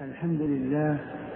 الحمد لله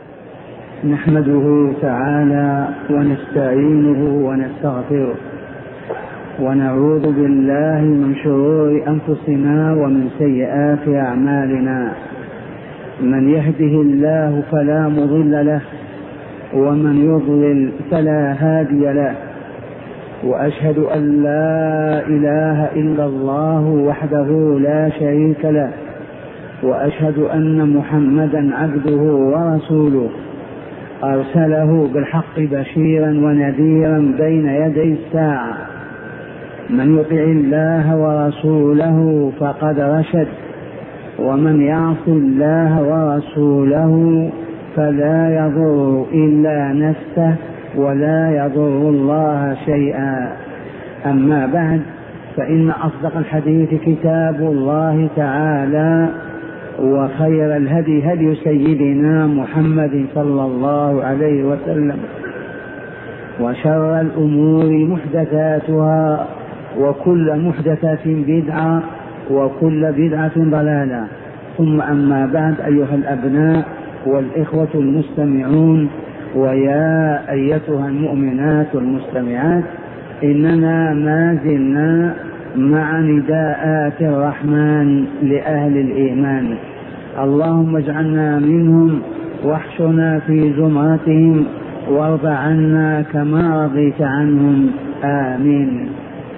نحمده تعالى ونستعينه ونستغفره ونعوذ بالله من شرور أنفسنا ومن سيئات أعمالنا. من يهده الله فلا مضل له ومن يضلل فلا هادي له، وأشهد أن لا إله إلا الله وحده لا شريك له، وأشهد أن محمدا عبده ورسوله أرسله بالحق بشيرا ونذيرا بين يدي الساعة. من يطع الله ورسوله فقد رشد، ومن يعص الله ورسوله فلا يضر إلا نفسه ولا يضر الله شيئا. أما بعد، فإن أصدق الحديث كتاب الله تعالى، وخير الهدي هدي سيدنا محمد صلى الله عليه وسلم، وشر الأمور محدثاتها، وكل محدثة بدعة، وكل بدعة ضلالة. ثم أما بعد، أيها الأبناء والإخوة المستمعون، ويا أيتها المؤمنات والمستمعات، إننا ما زلنا مع نداءات الرحمن لأهل الإيمان. اللهم اجعلنا منهم واحشنا في زمرتهم وارض عنا كما رضيت عنهم، آمين.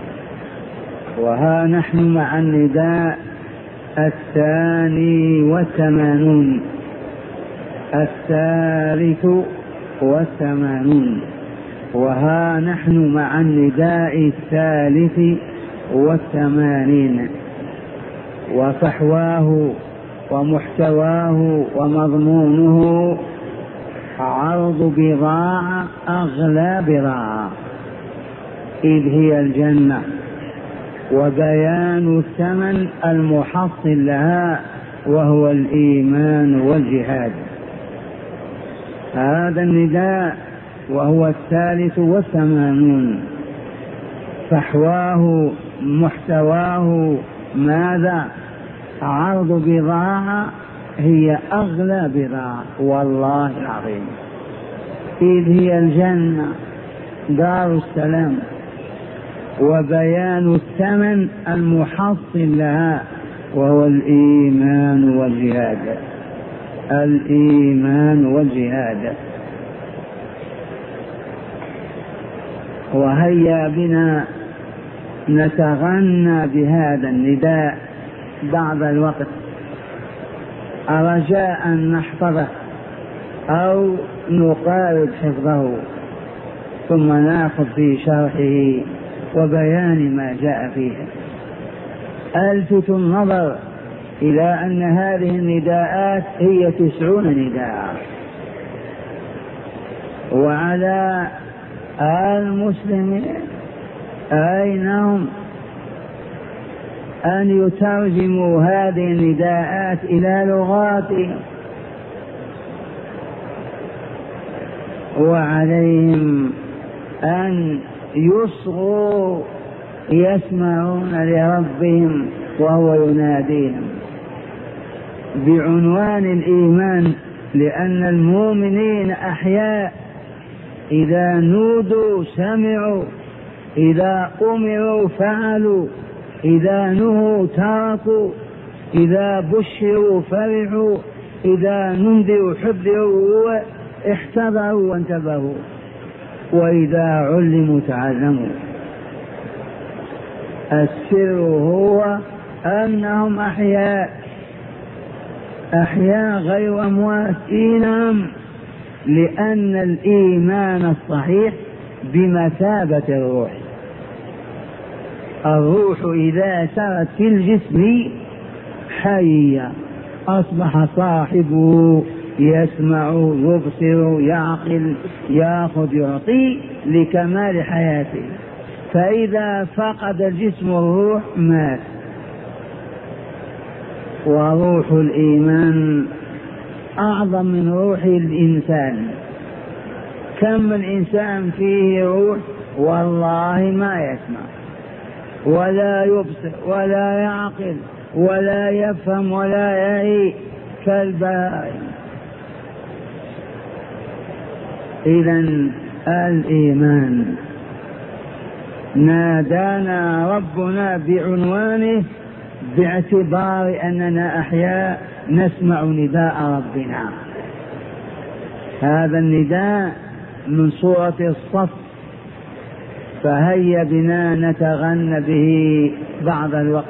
وها نحن مع النداء 82، 83. وها نحن مع النداء 83، وفحواه ومحتواه ومضمونه عرض بضاعة أغلى بضاعة، إذ هي الجنة، وبيان الثمن المحصل لها وهو الإيمان والجهاد. هذا النداء وهو 83. فحواه محتواه ماذا؟ عرض بضاعة هي أغلى بضاعة، والله العظيم، إذ هي الجنة دار السلام، وبيان الثمن المحصل لها وهو الإيمان والجهاد. الإيمان والجهاد. وهيا بنا نتغنى بهذا النداء بعض الوقت، رجاء أن نحفظه أو نقارب حفظه، ثم نأخذ في شرحه وبيان ما جاء فيه. ألفت النظر إلى أن هذه النداءات هي 90 نداء، وعلى المسلمين أين هم أن يترجموا هذه النداءات إلى لغاتهم، وعليهم أن يصغوا يسمعون لربهم وهو يناديهم بعنوان الإيمان، لأن المؤمنين أحياء، إذا نودوا سمعوا، إذا أمروا فعلوا، إذا نهوا تركوا، إذا بشروا فرحوا، إذا ننذروا حذروا احتضروا وانتبهوا، وإذا علموا تعلموا. السر هو أنهم أحياء غير أموات، لأن الإيمان الصحيح بمثابة الروح. الروح إذا سرت في الجسم حية، أصبح صاحبه يسمع يبصر يعقل يأخذ يعطي لكمال حياته. فإذا فقد الجسم الروح مات. وروح الإيمان أعظم من روح الإنسان. كم الإنسان فيه روح والله ما يسمع ولا يبصر ولا يعقل ولا يفهم ولا يعي كالبهائم. إذن الإيمان نادانا ربنا بعنوانه باعتبار أننا أحياء نسمع نداء ربنا. هذا النداء من سورة الصف، فهيا بنا نتغنى به بعض الوقت.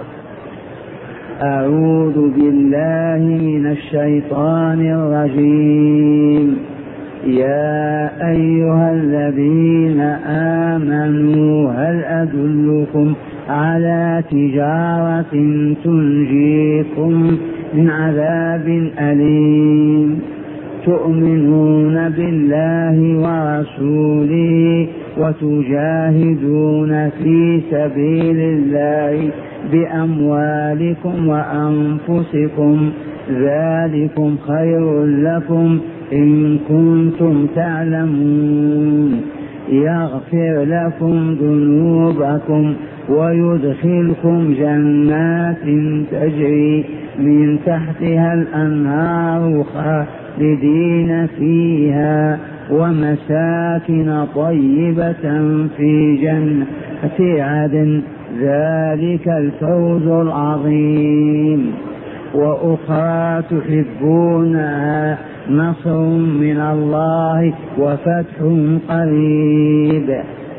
أعوذ بالله من الشيطان الرجيم. يا أيها الذين آمنوا هل أدلكم على تجارة تنجيكم من عذاب أليم تؤمنون بالله ورسوله وتجاهدون في سبيل الله بأموالكم وأنفسكم ذلكم خير لكم إن كنتم تعلمون يغفر لكم ذنوبكم ويدخلكم جنات تجري من تحتها الأنهار خالدين فيها ومساكن طيبة في جنة عدن ذلك الفوز العظيم وأخرى تحبونها نصر من الله وفتح قريب.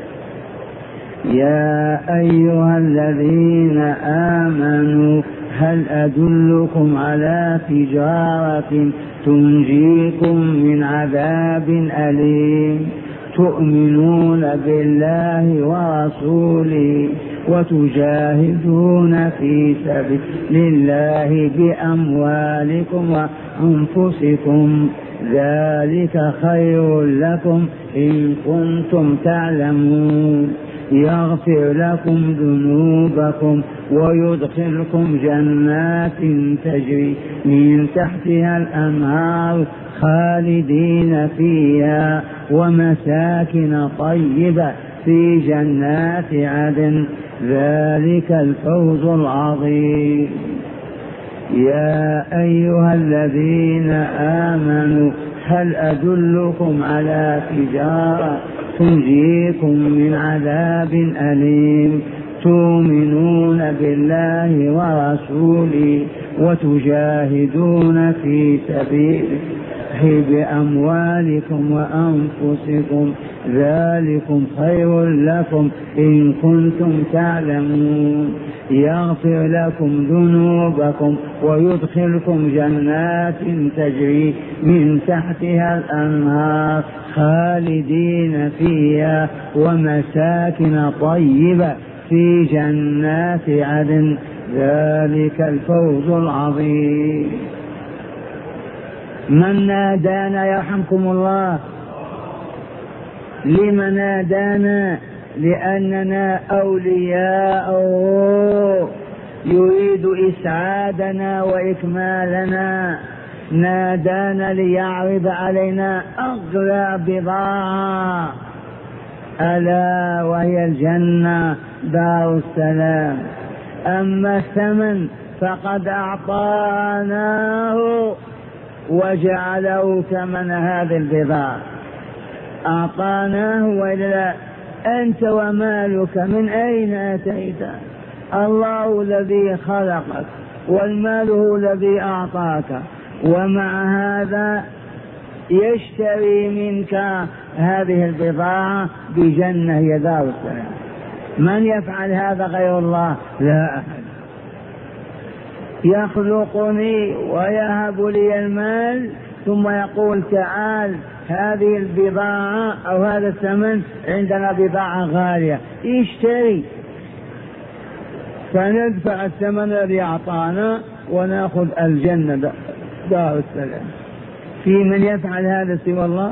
يا أيها الذين آمنوا هل أدلكم على تجارة تنجيكم من عذاب أليم تؤمنون بالله ورسوله وتجاهدون في سبيل الله بأموالكم وأنفسكم ذلك خير لكم إن كنتم تعلمون يغفر لكم ذنوبكم ويدخلكم جنات تجري من تحتها الأنهار خالدين فيها ومساكن طيبة في جنات عدن ذلك الفوز العظيم. يا أيها الذين آمنوا هل أدلكم على تجارة تنجيكم من عذاب أليم تؤمنون بالله ورسوله وتجاهدون في سبيله بأموالكم وأنفسكم ذلكم خير لكم إن كنتم تعلمون يغفر لكم ذنوبكم ويدخلكم جنات تجري من تحتها الأنهار خالدين فيها ومساكن طيبة في جنات عدن ذلك الفوز العظيم. من نادانا يرحمكم الله؟ لم نادانا؟ لأننا أولياء يريد إسعادنا وإكمالنا. نادانا ليعرض علينا أغلى بضاعة ألا وهي الجنة دار السلام. أما الثمن فقد أعطاناه وجعله ثمن هذه البضاعة، أعطاناه وإلا أنت ومالك من أين أتيت؟ الله الذي خلقك والمال هو الذي أعطاك، ومع هذا يشتري منك هذه البضاعة بجنة هي دار السلام. من يفعل هذا غير الله؟ لا أحد. يخلقني ويهب لي المال ثم يقول تعال هذه البضاعة أو هذا الثمن عندنا بضاعة غالية اشتري، فندفع الثمن الذي أعطانا ونأخذ الجنة دار السلام. في من يفعل هذا سوى الله؟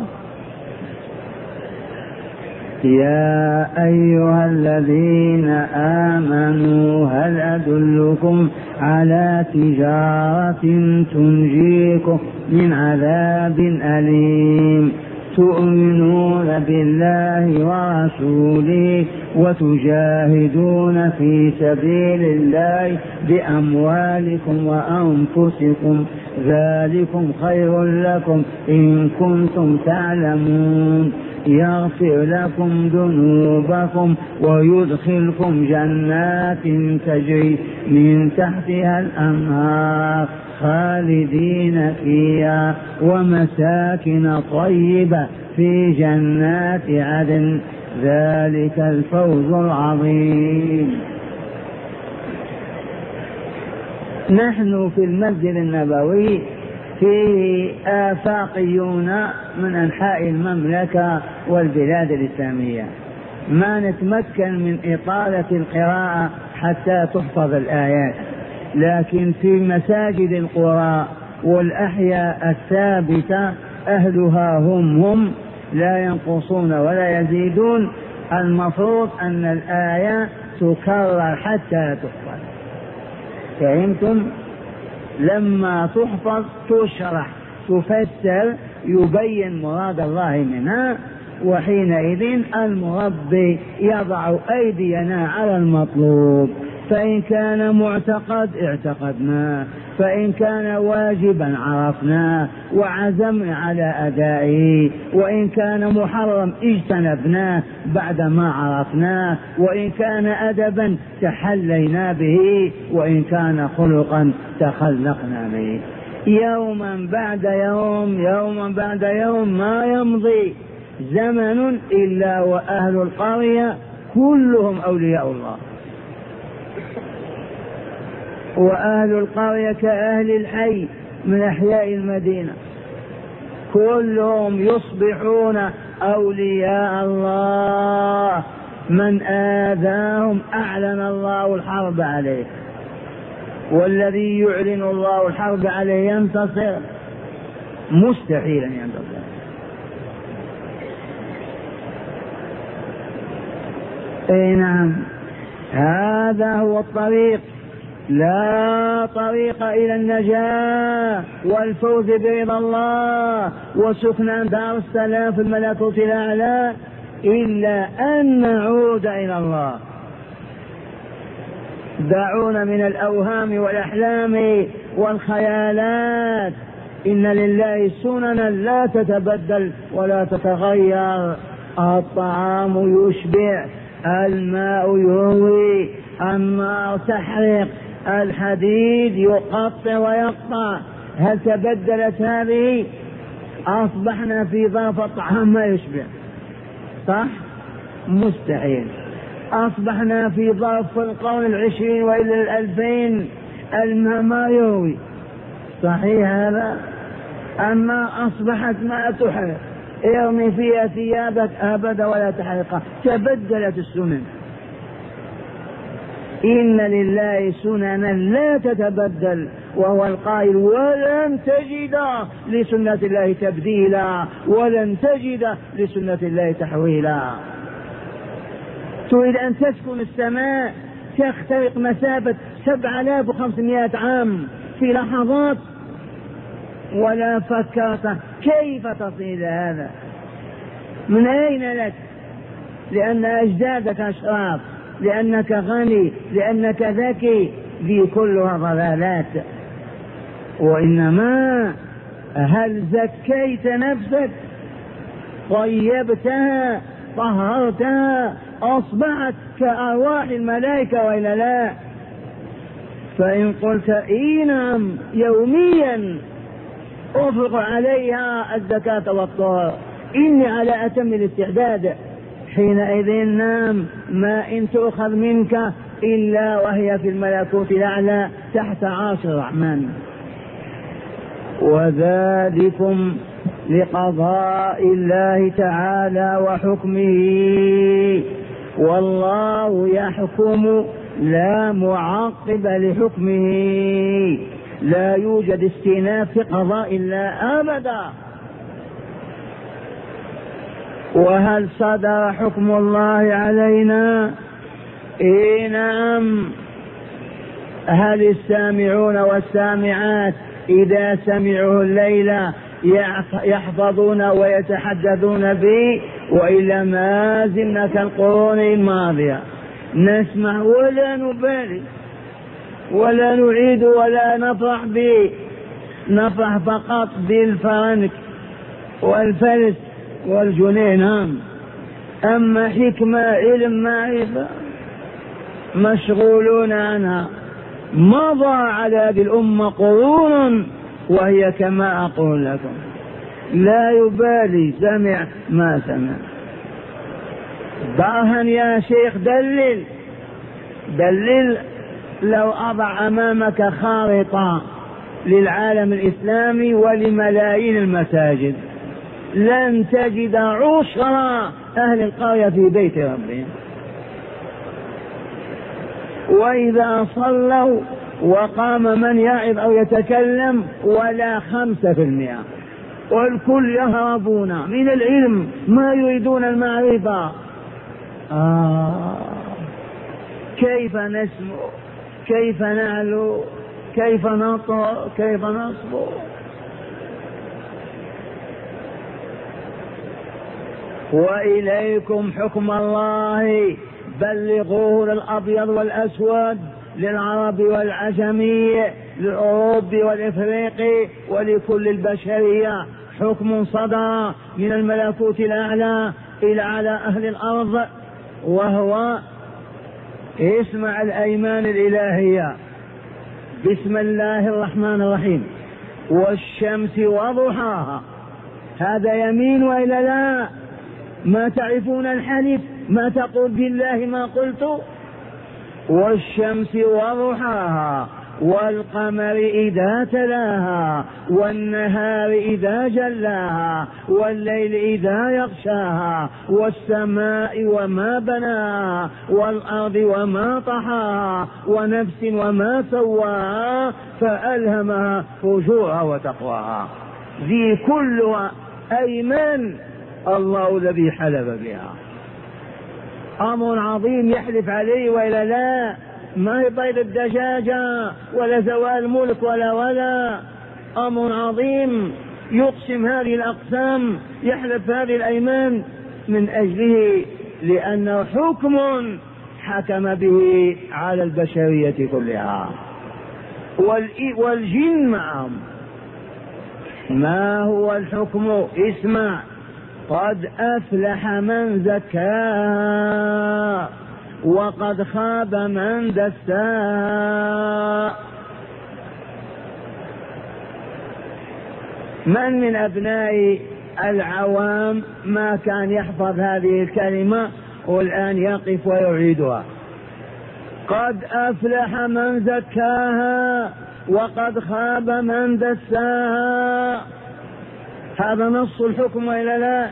يا أيها الذين آمنوا هل أدلكم على تجارة تنجيكم من عذاب أليم تؤمنون بالله ورسوله وتجاهدون في سبيل الله بأموالكم وأنفسكم ذلكم خير لكم إن كنتم تعلمون يغفر لكم ذنوبكم ويدخلكم جنات تجري من تحتها الأنهار خالدين فيها ومساكن طيبة في جنات عدن ذلك الفوز العظيم. نحن في المسجد النبوي فيه آفاقيون من أنحاء المملكة والبلاد الإسلامية، ما نتمكن من إطالة القراءة حتى تحفظ الآيات، لكن في مساجد القرى والأحياء الثابتة أهلها هم لا ينقصون ولا يزيدون. المفروض أن الآية تكرر حتى تحفظ. فهمتم؟ لما تحفظ تشرح تفسر يبين مراد الله منها، وحينئذ المربي يضع أيدينا على المطلوب، فإن كان معتقد اعتقدناه، فإن كان واجبا عرفناه وعزمنا على أدائه، وإن كان محرم اجتنبناه بعدما عرفناه، وإن كان أدبا تحلينا به، وإن كان خلقا تخلقنا به. يوما بعد يوم يوما بعد يوم ما يمضي زمن إلا وأهل القرية كلهم أولياء الله، وأهل القرية كأهل الحي من أحياء المدينة، كلهم يصبحون أولياء الله. من آذاهم أعلن الله الحرب عليه، والذي يعلن الله الحرب عليه ينتصر؟ مستحيل أن ينتصر. أي نعم، هذا هو الطريق، لا طريق إلى النجاة والفوز برضا الله وسكن دار السلام في الملكوت الأعلى إلا أن نعود إلى الله. دعونا من الأوهام والأحلام والخيالات، إن لله سننا لا تتبدل ولا تتغير. الطعام يشبع، الماء يروي، النار تحرق، الحديد يقطع ويقطع. هل تبدلت هذه؟ أصبحنا في ظرف الطعام ما يشبع، صح؟ مستحيل. أصبحنا في ظرف القرن 20 وإلى 2000 الماء ما يروي، صحيح هذا؟ أما أصبحت ما تحرق، ارمي فيها ثيابك أبدا ولا تحرقها. تبدلت السنن. إن لله سننا لا تتبدل، وهو القائل ولن تجد لسنة الله تبديلا ولن تجد لسنة الله تحويلا. تريد أن تسكن السماء تخترق مسافة 7500 عام في لحظات، ولا فكرت كيف تصل إلى هذا؟ من أين لك؟ لأن أجدادك أشراف، لأنك غني، لأنك ذكي. ذي كلها ضلالات. وإنما هل زكيت نفسك؟ طيبتها؟ طهرتها؟ أصبحت كأرواح الملائكة وإلا لا؟ فإن قلت إي نعم يوميا أفرغ عليها الزكاة والطهر، إني على أتم الاستعداد، حينئذ نعم ما إن تؤخذ منك إلا وهي في الملكوت الأعلى تحت عرش الرحمن. وذلكم لقضاء الله تعالى وحكمه، والله يحكم لا معقب لحكمه، لا يوجد استئناف في قضاء الله أبدا. وهل صدر حكم الله علينا؟ إيه نعم. هل السامعون والسامعات إذا سمعوا الليلة يحفظون ويتحدثون به، وإلا ما زلنا كالقرون الماضية نسمع ولا نبالي ولا نعيد ولا نفرح به، نفرح فقط بالفرنك والفلس والجنيه. أما حكمة علم معرفة مشغولون عنها. مضى على هذه الأمة قرون وهي كما أقول لكم لا يبالي، سمع ما سمع. برهن يا شيخ، دلل. لو أضع أمامك خارطة للعالم الإسلامي ولملايين المساجد لن تجد عشر أهل القرية في بيت ربهم، وإذا صلوا وقام من يعظ أو يتكلم ولا 5%، والكل يهربون من العلم، ما يريدون المعرفة. كيف نسمو؟ كيف نعلو؟ كيف نطر؟ كيف نصبر؟ وإليكم حكم الله بلغوه للأبيض والأسود، للعرب والعجمي، للأوروبي والإفريقي، ولكل البشرية. حكم صدر من الملكوت الأعلى إلى على أهل الأرض، وهو اسمع الأيمان الإلهية: بسم الله الرحمن الرحيم، والشمس وضحاها. هذا يمين وإلا لا؟ ما تعرفون الحلف؟ ما تقول بالله ما قلت؟ والشمس وضحاها، والقمر إذا تلاها، والنهار إذا جلاها، والليل إذا يغشاها، والسماء وما بناها، والأرض وما طحاها، ونفس وما سواها، فألهمها فجورها وتقواها. ذي كلها أيمان الله الذي حلف بها. أمر عظيم يحلف عليه وإلا لا؟ ما هي بيض الدجاجة ولا زوال ملك ولا أمر عظيم يقسم هذه الأقسام، يحلف هذه الأيمان من أجله، لأنه حكم حكم به على البشرية كلها والجن معهم. ما هو الحكم؟ اسمع: قد أفلح من زكاها وقد خاب من دساها. من أبناء العوام ما كان يحفظ هذه الكلمة والآن يقف ويعيدها؟ قد أفلح من زكاها وقد خاب من دساها. هذا نص الحكم وإلا لا؟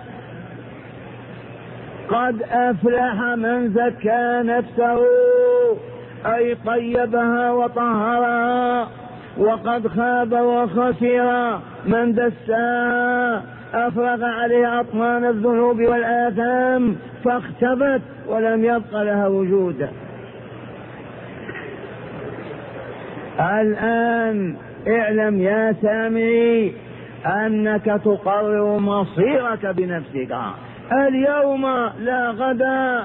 قد أفلح من زكى نفسه أي طيبها وطهرها، وقد خاب وخسر من دساها أفرغ عليه أطنان الذنوب والآثام فاختبت ولم يبق لها وجود. الآن اعلم يا سامعي أنك تقرر مصيرك بنفسك اليوم لا غدا.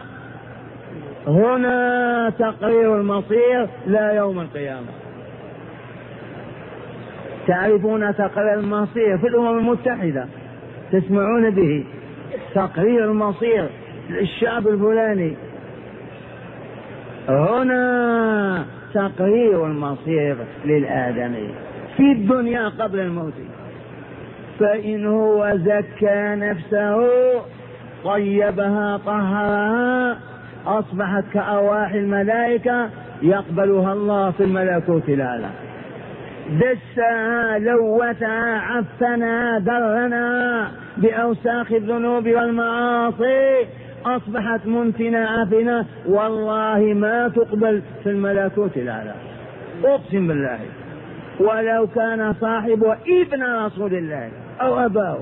هنا تقرير المصير لا يوم القيامة. تعرفون تقرير المصير في الأمم المتحدة، تسمعون به، تقرير المصير للشعب الفلاني. هنا تقرير المصير للآدمي في الدنيا قبل الموت. فإن هو زكى نفسه طيبها طهرها أصبحت كأرواح الملائكة يقبلها الله في الملكوت الأعلى. دسها لوتها عفنها درنها بأوساخ الذنوب والمعاصي أصبحت منتنة عفنة، والله ما تقبل في الملكوت الأعلى، أقسم بالله، ولو كان صاحبه ابن رسول الله أو أباه.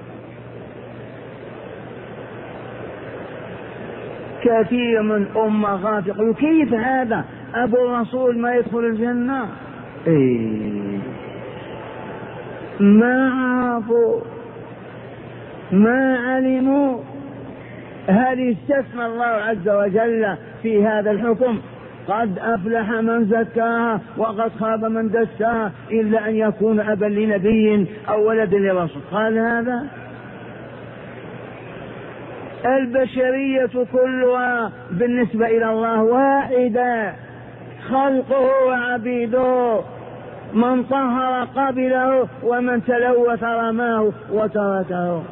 كثير من أمة غافق، كيف هذا أبو الرسول ما يدخل الجنة؟ ما عرفوا ما علموا. هل استثنى الله عز وجل في هذا الحكم؟ قد أفلح من زكاها وقد خاب من دساها، إلا أن يكون أبا لنبي أو ولد لرسول. قال هذا البشرية كلها بالنسبة إلى الله واحدة، خلقه وعبيده، من طهر قبله ومن تلوث رماه وتركه.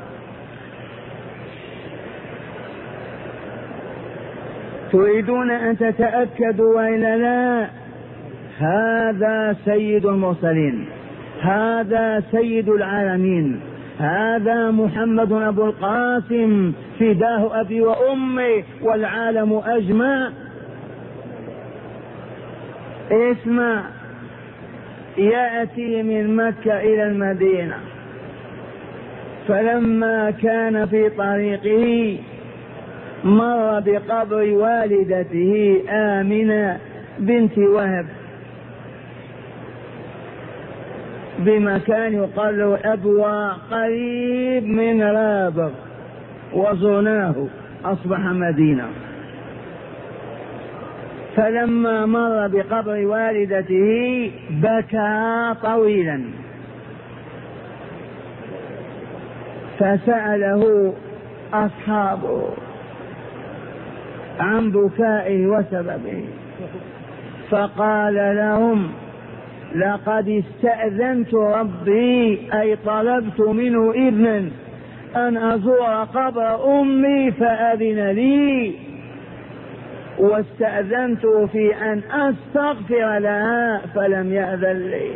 تريدون أن تتأكدوا وإلا لا؟ هذا سيد المرسلين، هذا سيد العالمين، هذا محمد أبو القاسم فداه أبي وأمي والعالم أجمع. اسمع، يأتي من مكة إلى المدينة، فلما كان في طريقه مر بقبر والدته آمنة بنت وهب بمكان يقال له أبوى قريب من رابغ، وزرناه أصبح مدينة. فلما مر بقبر والدته بكى طويلا، فسأله أصحابه عن بكائه وسببه، فقال لهم لقد استأذنت ربي، أي طلبت منه إذنا أن أزور قبر أمي فأذن لي، واستأذنته في أن أستغفر لها فلم يأذن لي.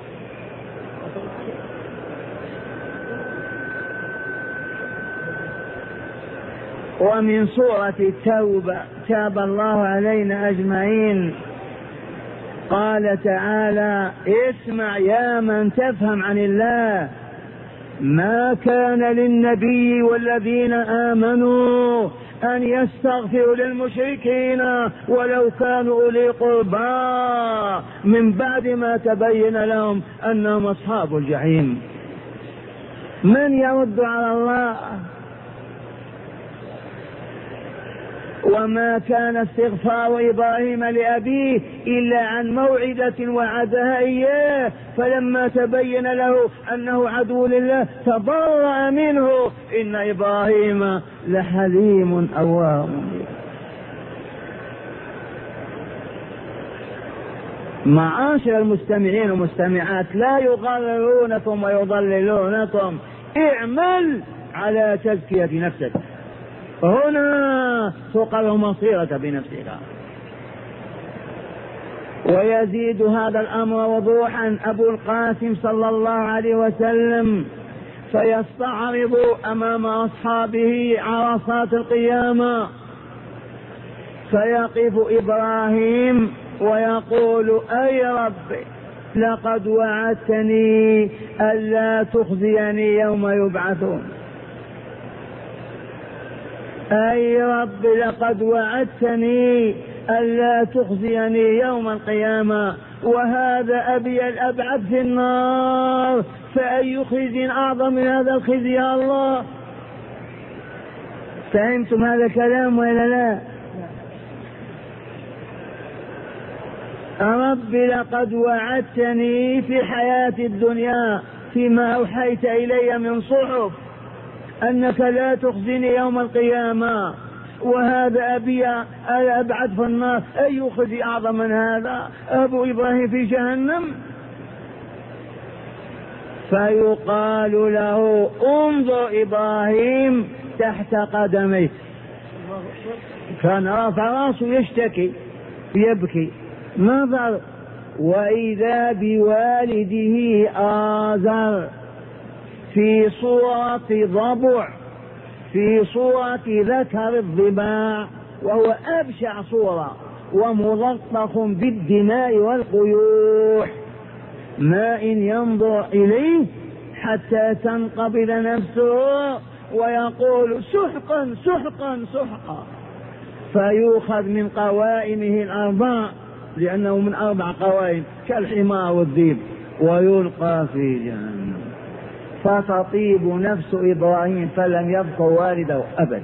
ومن سورة التوبة تاب الله علينا أجمعين، قال تعالى: اسمع يا من تفهم عن الله، ما كان للنبي والذين آمنوا أن يستغفروا للمشركين ولو كانوا أولي قربى من بعد ما تبين لهم أنهم أصحاب الجحيم. من يرد على الله؟ وما كان استغفار إبراهيم لأبيه إلا عن موعدة وعدها إياه، فلما تبين له أنه عدو لله تبرأ منه، إن إبراهيم لحليم أواه. معاشر المستمعين والمستمعات، لا يغررونكم ويضللونكم، اعمل على تزكية نفسك، هنا تقر مصيرك بنفسك. ويزيد هذا الأمر وضوحا أبو القاسم صلى الله عليه وسلم، فيستعرض أمام أصحابه عرصات القيامة، فيقف إبراهيم ويقول: أي رب، لقد وعدتني ألا تخزيني يوم يبعثون. أي رب، لقد وعدتني ألا تخزيني يوم القيامة، وهذا أبي الأبعد في النار، فأي خزي أعظم من هذا الخزي يا الله؟ فهمتم هذا الكلام ولا لا؟ رب لقد وعدتني في حياة الدنيا فيما أوحيت إلي من صحف أنك لا تخزني يوم القيامة، وهذا أبي الأبعد في النار، أي خزي أعظم من هذا؟ أبو إبراهيم في جهنم. فيقال له: انظر إبراهيم تحت قدميك. كان رافع راسه يشتكي يبكي، نظر وإذا بوالده آزر في صورة ضبع، في صورة ذكر الضباع، وهو أبشع صورة، وملطخ بالدماء والقيوح، ما إن ينظر إليه حتى تنقبض نفسه ويقول: سحقا سحقا سحقا، فيؤخذ من قوائمه الأربع، لأنه من 4 قوائم كالحمار والذئب، ويلقى في جهنم. فتطيب نفس إبراهيم فلم يذكر والده أبدا.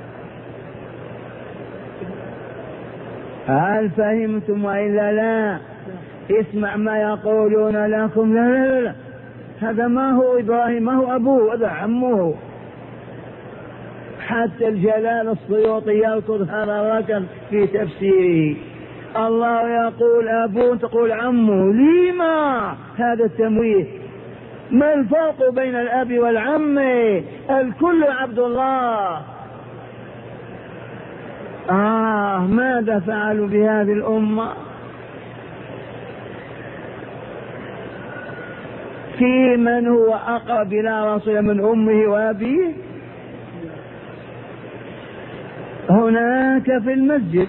هل فهمتم وإلا لا؟ اسمع ما يقولون لكم. لا لا لا، هذا ما هو إبراهيم، ما هو أبوه، هذا عمه. حتى الجلال السيوطي يذكر هذا الرجل في تفسيره. الله يقول أبوه تقول عمه، لما هذا التمويه؟ ما الفرق بين الأب والعم؟ الكل عبد الله. ماذا فعلوا بهذه الأمة؟ في من هو أقرب إلى رسول من أمه وأبيه؟ هناك في المسجد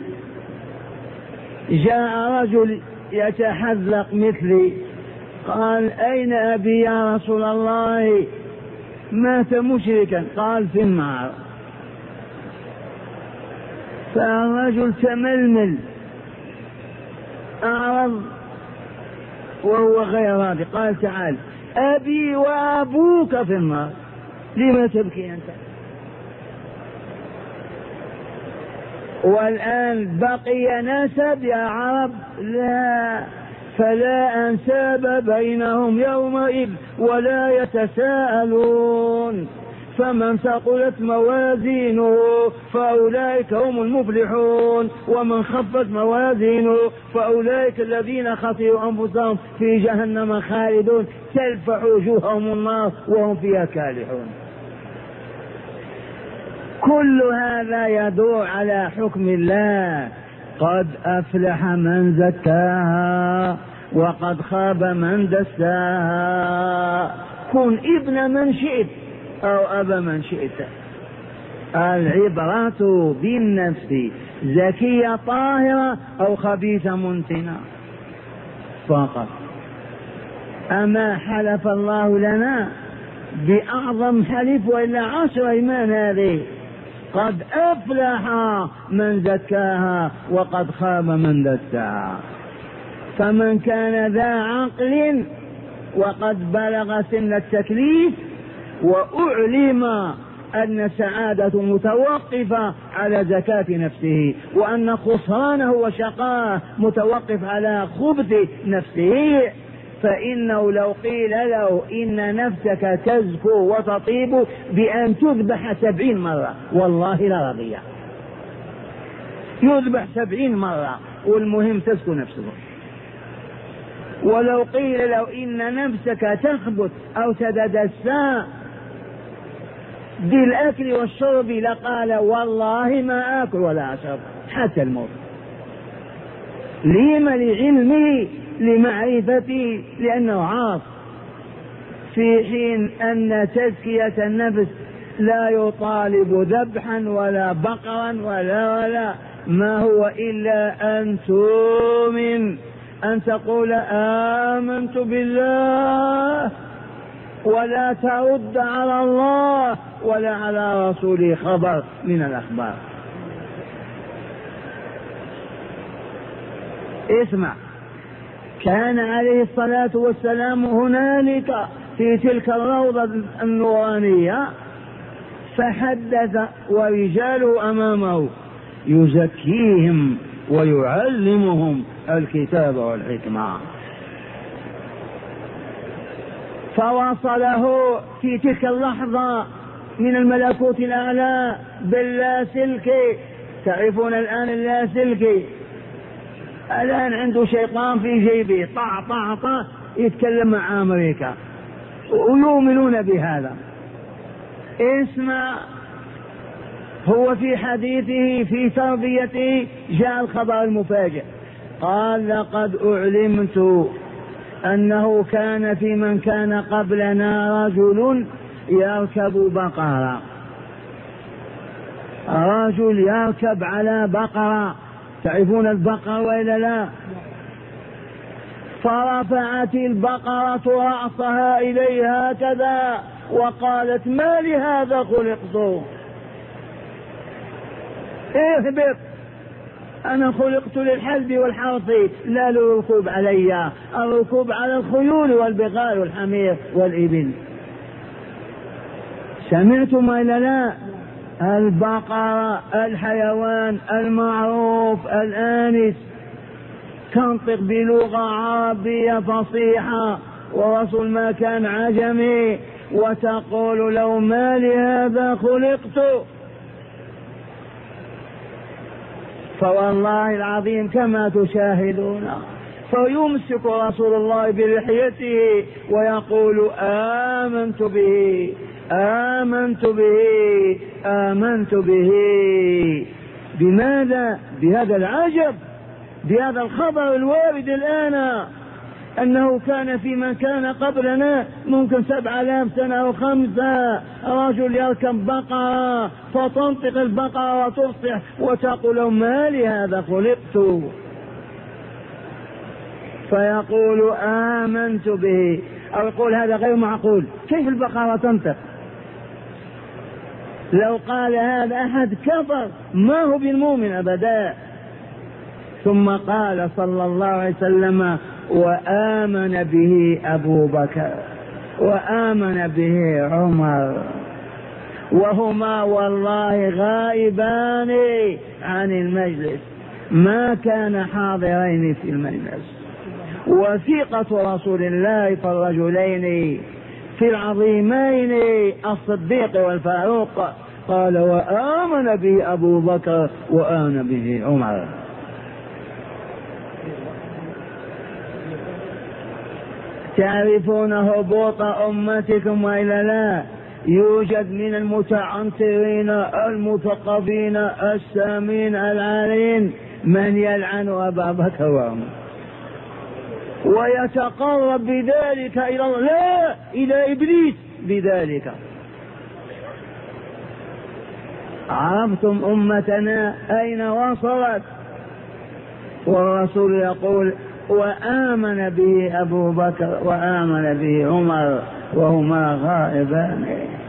جاء رجل يتحذق مثلي، قال أين أبي يا رسول الله؟ مات مشركا. قال في النار. فالرجل تململ أعرض وهو غير راضي. قال تعال، أبي وأبوك في النار، لما تبكي أنت؟ والآن بقي نسب يا عرب؟ لا، فلا أنساب بينهم يومئذ ولا يتساءلون. فمن ثقلت موازينه فأولئك هم المفلحون، ومن خفت موازينه فأولئك الذين خسروا أنفسهم في جهنم خالدون تلفح وجوههم النار وهم فيها كالحون. كل هذا يدور على حكم الله. قد أفلح من زكاها وقد خاب من دساها. كن ابن من شئت أو أبا من شئت. العبرة بالنفس، زكية طاهرة أو خبيثة منتنة فقط. أما حلف الله لنا بأعظم حلف وإلا 10 إيمان هذه. قد أفلح من زكاها وقد خاب من دساها. فمن كان ذا عقل وقد بلغ سن التكليف وأعلم أن السعادة متوقفة على زكاة نفسه، وأن خسرانه وشقاه متوقف على خبث نفسه، فإنه لو قيل له إن نفسك تزكو وتطيب بأن تذبح 70 مرة والله لرضي. يذبح 70 مرة والمهم تزكو نفسه. ولو قيل له إن نفسك تخبث أو تتدسى بالأكل والشرب لقال والله ما آكل ولا أشرب حتى الموت. لما؟ لعلمي، لمعرفتي، لأنه عاص. في حين أن تزكية النفس لا يطالب ذبحا ولا بقرا ولا ما هو إلا أن تؤمن، أن تقول آمنت بالله ولا ترد على الله ولا على رسوله خبر من الأخبار. اسمع، كان عليه الصلاة والسلام هنالك في تلك الروضة النورانية فحدث ورجاله أمامه يزكيهم ويعلمهم الكتاب والحكمة. فوصله في تلك اللحظة من الملكوت الأعلى باللاسلكي. تعرفون الآن اللاسلكي؟ الآن عنده شيطان في جيبه طع طع طع يتكلم مع أمريكا ويؤمنون بهذا. اسمع، هو في حديثه في تربيته جاء الخبر المفاجئ، قال لقد أعلمت أنه كان في من كان قبلنا رجل يركب بقرة، رجل يركب على بقرة. تعرفون البقرة وإلا لا؟ فرفعت البقرة رأسها إليها هكذا وقالت ما لهذا خلقت؟ اهبط، أنا خلقت للحلب والحرث لا للركوب علي، الركوب على الخيول والبغال والحمير والإبل. سمعتم إلا لا؟ البقرة الحيوان المعروف الآنس تنطق بلغة عربية فصيحة ورسول ما كان عجمي، وتقول لو ما لهذا خلقت. فوالله العظيم كما تشاهدون، فيمسك رسول الله بلحيته ويقول آمنت به آمنت به آمنت به. بماذا؟ بهذا العجب، بهذا الخبر الوارد الآن أنه كان في من كان قبلنا ممكن 7000 سنة أو 5 رجل يركب بقرة فتنطق البقرة وتصبح وتقول ما لهذا خلقت، فيقول آمنت به، أو يقول هذا غير معقول، كيف البقرة تنطق؟ لو قال هذا أحد كفر، ما هو بالمؤمن أبدا. ثم قال صلى الله عليه وسلم وآمن به أبو بكر وآمن به عمر، وهما والله غائبان عن المجلس، ما كان حاضرين في المجلس. وثيقة رسول الله في الرجلين في العظيمين الصديق والفاروق، قال وآمن به أبو بكر وآمن به عمر. تعرفون هبوط أمتكم وإلا لا؟ يوجد من المتعنترين المثقفين السامين العالين من يلعن أبا بكر وعمر ويتقرب بذلك إلى الله، لا إلى إبليس بذلك. عرفتم أمتنا أين وصلت؟ والرسول يقول وآمن به أبو بكر وآمن به عمر وهما غائبان.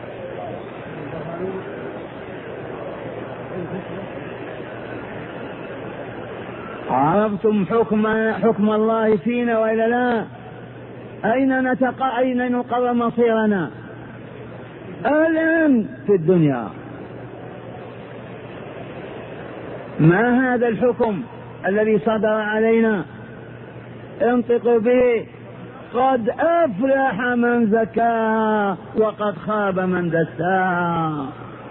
عرفتم حكم الله فينا وإلا لا؟ أين نقر مصيرنا الآن في الدنيا؟ ما هذا الحكم الذي صدر علينا؟ انطقوا به. قد أفلح من زكاها وقد خاب من دساها.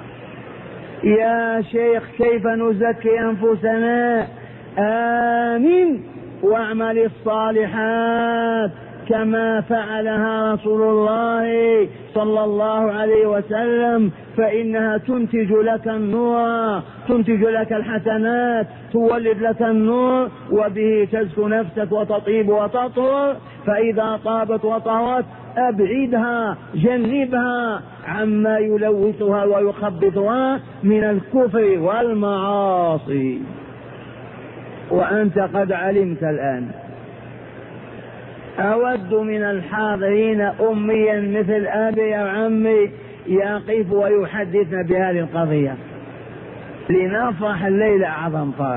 يا شيخ كيف نزكي أنفسنا؟ آمن واعمل الصالحات كما فعلها رسول الله صلى الله عليه وسلم، فإنها تنتج لك النور، تنتج لك الحسنات، تولد لك النور، وبه تزكو نفسك وتطيب وتطهر. فإذا طابت وطهرت أبعدها، جنبها عما يلوثها ويخبطها من الكفر والمعاصي. وأنت قد علمت الآن. أود من الحاضرين أميا مثل أبي أو عمي يقف ويحدثنا بهذه القضية لنفرح الليلة أعظم فرح.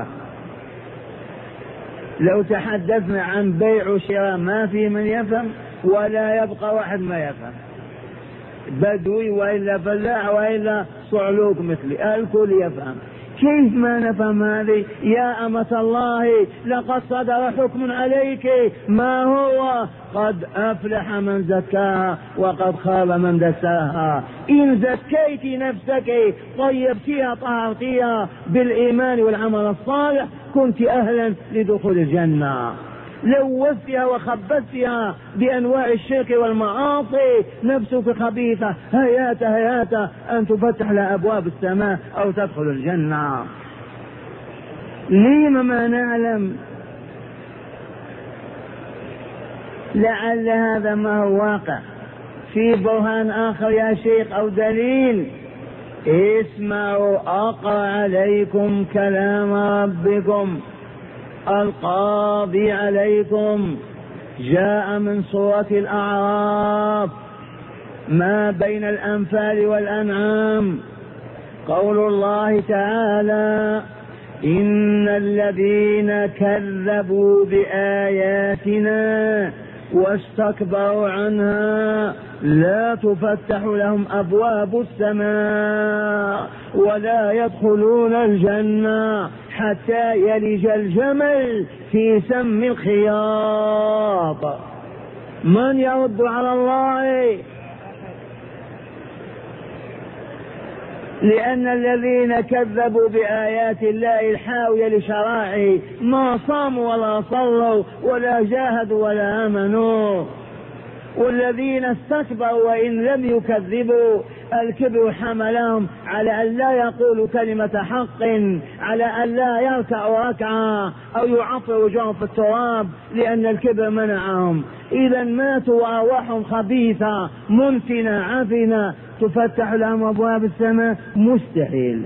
لو تحدثنا عن بيع وشراء ما في من يفهم ولا يبقى واحد ما يفهم، بدوي وإلا فلاح وإلا صعلوك مثلي، الكل يفهم. كيف ما نفهم هذه؟ يا أمة الله لقد صدر حكم عليك، ما هو؟ قد أفلح من زكاها وقد خاب من دساها. إن زكيت نفسك طيبتها طهرتها بالإيمان والعمل الصالح كنت أهلا لدخول الجنة. لوثتها وخبثتها بأنواع الشرك والمعاصي نفسك خبيثة، هيات أن تفتح لها أبواب السماء أو تدخل الجنة. لما ما نعلم؟ لعل هذا ما هو واقع. في برهان آخر يا شيخ أو دليل؟ اسمعوا أقرأ عليكم كلام ربكم القاضي عليكم، جاء من سورة الأعراف ما بين الأنفال والأنعام، قول الله تعالى إن الذين كذبوا بآياتنا واستكبروا عنها لا تفتح لهم أبواب السماء ولا يدخلون الجنة حتى يلج الجمل في سم الخياط. من يرد على الله؟ لأن الذين كذبوا بآيات الله الحاوية لشرائعه ما صاموا ولا صلوا ولا جاهدوا ولا آمنوا. والذين استكبروا وإن لم يكذبوا الكبر حملهم على أن لا يقولوا كلمة حق، على أن لا يركعوا ركعة أو يعطروا وجوههم في التراب، لأن الكبر منعهم. إذا ماتوا وأرواحهم خبيثة منتنة عفنة تفتح لهم أبواب السماء؟ مستحيل.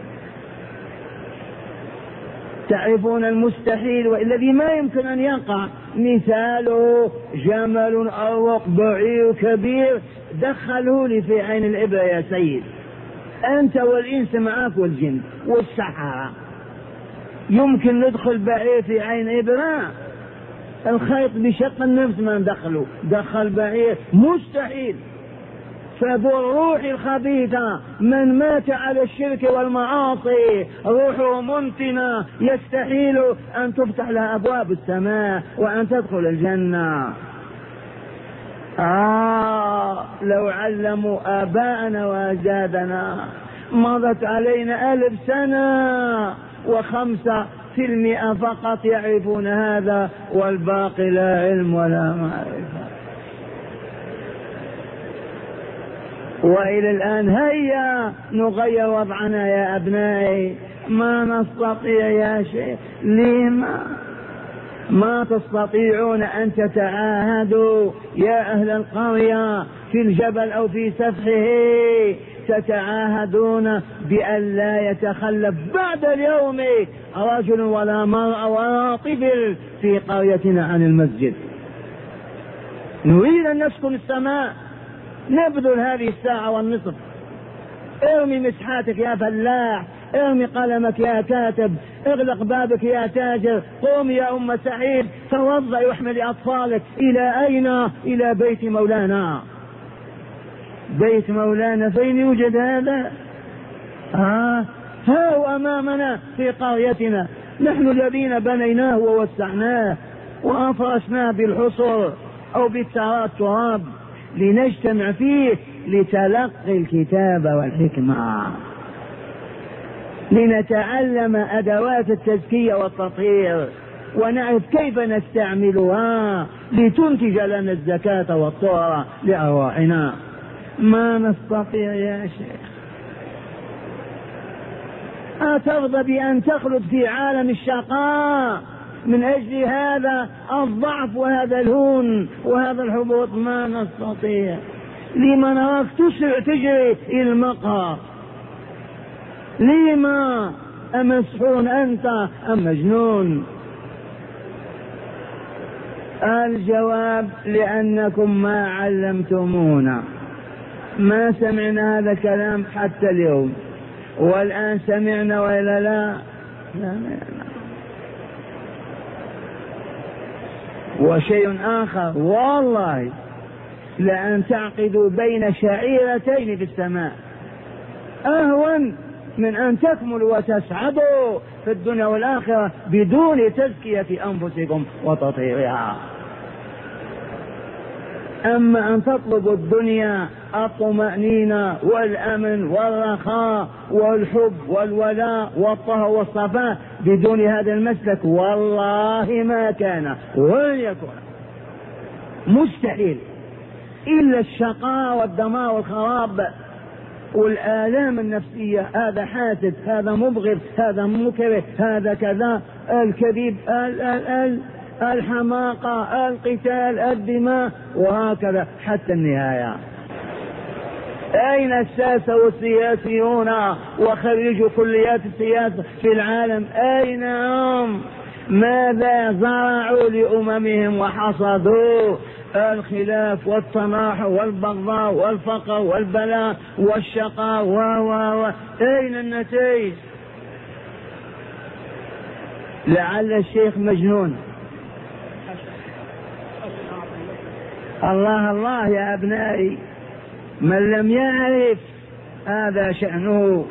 تعرفون المستحيل والذي ما يمكن أن يقع، مثاله جمل أو بعير كبير دخله لي في عين الإبرة يا سيد، أنت والإنس معك والجن والسحرة، يمكن ندخل بعير في عين إبرة؟ الخيط بشق النفس ما ندخله، دخل بعير مستحيل. فبالروح الخبيثة من مات على الشرك والمعاصي روحه منتنة يستحيل أن تفتح لها أبواب السماء وأن تدخل الجنة. لو علموا آباءنا وأجدادنا مضت علينا 1000 سنة و5% فقط يعرفون هذا والباقي لا علم ولا معرفة. وإلى الآن هيا نغير وضعنا يا أبنائي، ما نستطيع يا شيخ. لما ما تستطيعون أن تتعاهدوا يا أهل القرية في الجبل أو في سفحه؟ تتعاهدون بأن لا يتخلف بعد اليوم رجل ولا مرأة ولا طفل في قريتنا عن المسجد. نريد أن نسكن السماء، نبذل هذه الساعة والنصف. ارمي مسحاتك يا فلاح، ارمي قلمك يا كاتب، اغلق بابك يا تاجر، قوم يا أم سعيد توضأ واحمل أطفالك. إلى أين؟ إلى بيت مولانا. بيت مولانا فين يوجد هذا؟ ها هو أمامنا في قريتنا، نحن الذين بنيناه ووسعناه وأفرشناه بالحصر أو بالتراب لنجتمع فيه لتلقي الكتاب والحكمة، لنتعلم أدوات التزكية والتطهير ونعرف كيف نستعملها لتنتج لنا الزكاة والطهرة لأرواحنا. ما نستطيع يا شيخ. أترضى بأن تخلد في عالم الشقاء من أجل هذا الضعف وهذا الهون وهذا الحبوط؟ ما نستطيع. لما نراك تسرع تجري إلى المقهى؟ لما؟ أمسحور أنت أم مجنون؟ الجواب لأنكم ما علمتمونا، ما سمعنا هذا الكلام حتى اليوم، والآن سمعنا وإلا لا؟ وشيء آخر والله لأن تعقدوا بين شعيرتين في السماء أهون من أن تكملوا وتسعدوا في الدنيا والآخرة بدون تزكية أنفسكم وتطهيرها. أما أن تطلبوا الدنيا الطمأنينة والأمن والرخاء والحب والولاء والطهر والصفاء بدون هذا المسلك والله ما كان ولن يكون، مستحيل، إلا الشقاء والدمار والخراب والآلام النفسية. هذا حاسد، هذا مبغض، هذا مكره، هذا كذا، الكذب، الحماقة، القتال، الدماء، وهكذا حتى النهاية. أين الساسة والسياسيون وخريجوا كليات السياسة في العالم؟ أين هم؟ ماذا زرعوا لأممهم وحصدوا؟ الخلاف والتناحر والبغضاء والفقر والبلاء والشقاء أين النتائج؟ لعل الشيخ مجنون. الله الله يا أبنائي، من لم يعرف هذا شأنه.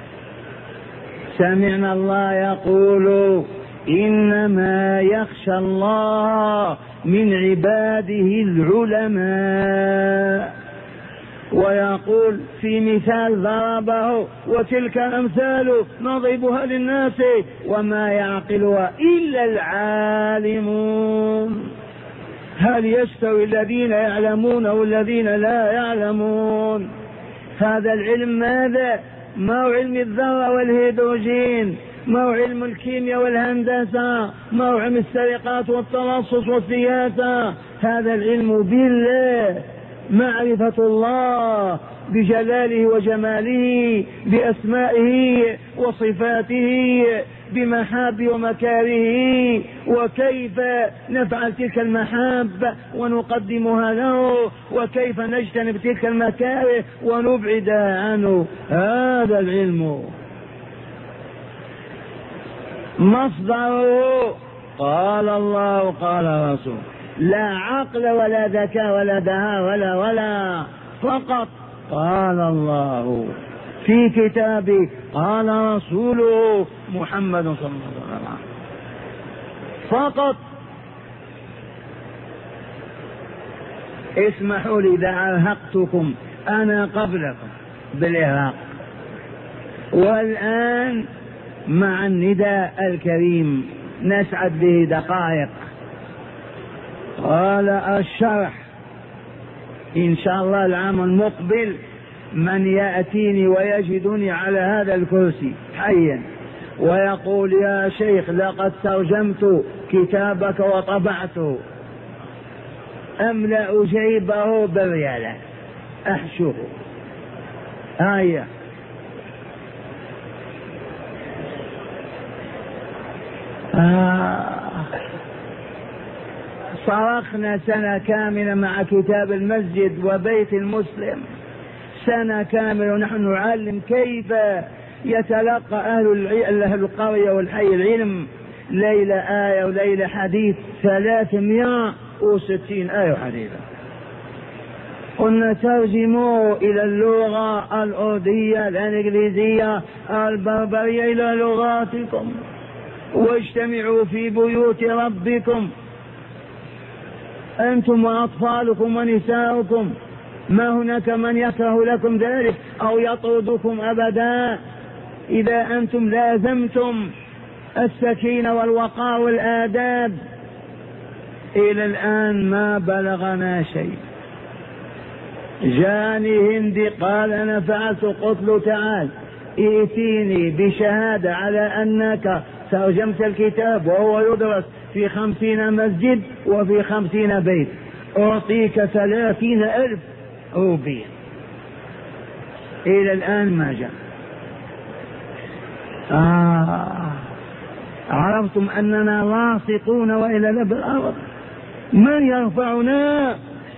سمعنا الله يقول إنما يخشى الله من عباده العلماء، ويقول في مثال ضربه وتلك الأمثال نضربها للناس وما يعقلها إلا العالمون. هل يستوي الذين يعلمون والذين لا يعلمون؟ هذا العلم ماذا؟ ما هو علم الذرة والهيدروجين، ما هو علم الكيمياء والهندسة، ما هو علم السرقات والتلصص والسياسة. هذا العلم بالله، معرفة الله بجلاله وجماله، بأسمائه وصفاته، بمحاب ومكاره، وكيف نفعل تلك المحاب ونقدمها له، وكيف نجتنب تلك المكاره ونبعد عنه. هذا العلم مصدره قال الله قال رسول، لا عقل ولا ذكاء ولا دهاء ولا فقط قال الله في كتابه قال رسوله محمد صلى الله عليه وسلم فقط. اسمحوا لي إذا أرهقتكم أنا قبلكم بالإرهاق. والآن مع النداء الكريم نسعد به دقائق. قال الشرح إن شاء الله العام المقبل من يأتيني ويجدني على هذا الكرسي حيا ويقول يا شيخ لقد ترجمت كتابك وطبعته، أملأ جيبه بالريالات أحشوه. آية صرخنا سنة كاملة مع كتاب المسجد وبيت المسلم، سنة كاملة ونحن نعلم كيف يتلقى أهل القرية والحي العلم، ليلة آية وليلة حديث، 360 آية وحديثة. قلنا ترجموا إلى اللغة الأردية الإنجليزية البربرية إلى لغاتكم، واجتمعوا في بيوت ربكم أنتم وأطفالكم ونساؤكم، ما هناك من يكره لكم ذلك أو يطردكم أبدا إذا أنتم لازمتم السكينة والوقار والآداب. إلى الآن ما بلغنا شيء. جاني هندي قال أنا فعلت، قلت له تعال ائتيني بشهادة على أنك ترجمت الكتاب وهو يدرس في 50 مسجد وفي 50 بيت، أعطيك 30,000 روبية. إلى الآن ما جاء. عرفتم أننا لاصقون وإلى لب الأرض، من يرفعنا؟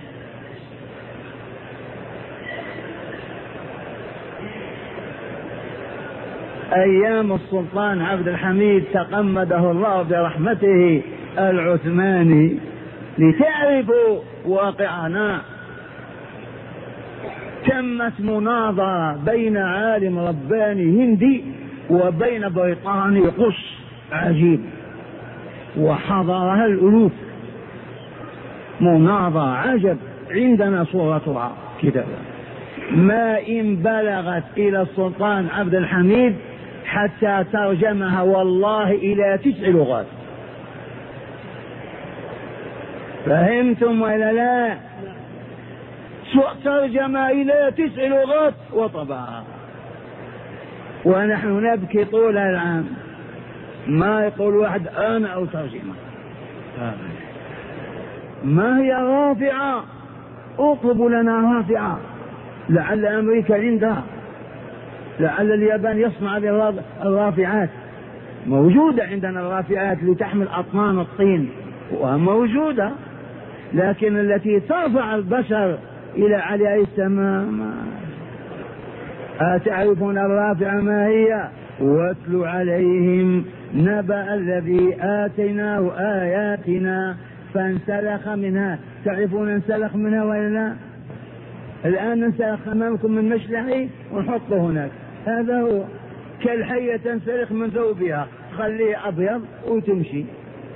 أيام السلطان عبد الحميد تقمده الله برحمته العثماني، لتعرفوا واقعنا، تمت مناظرة بين عالم رباني هندي وبين بريطاني قص عجيب، وحضرها الألوف. مناظرة عجب، عندنا صورتها كده، ما إن بلغت إلى السلطان عبد الحميد حتى ترجمها والله إلى 9 لغات. فهمتم ولا لا؟ ترجم إلى 9 لغات وطبعها، ونحن نبكي طول العام. ما يقول واحد أنا أو ترجمة. ما هي رافعة؟ اطلبوا لنا رافعة، لعل أمريكا عندها، لعل اليابان يصنع الرافعات. موجودة عندنا الرافعات لتحمل أطنان الطين وموجودة، لكن التي ترفع البشر إلى علياء السماء. أتعرفون الرافعة ما هي؟ واتل عليهم نبأ الذي آتيناه آياتنا فانسلخ منها تعرفون انسلخ منها ولا لا؟ الآن ننسلخ أمامكم من مشلحي ونحطه هناك، هذا هو كالحية تنسلخ من ثوبها، خليه أبيض وتمشي.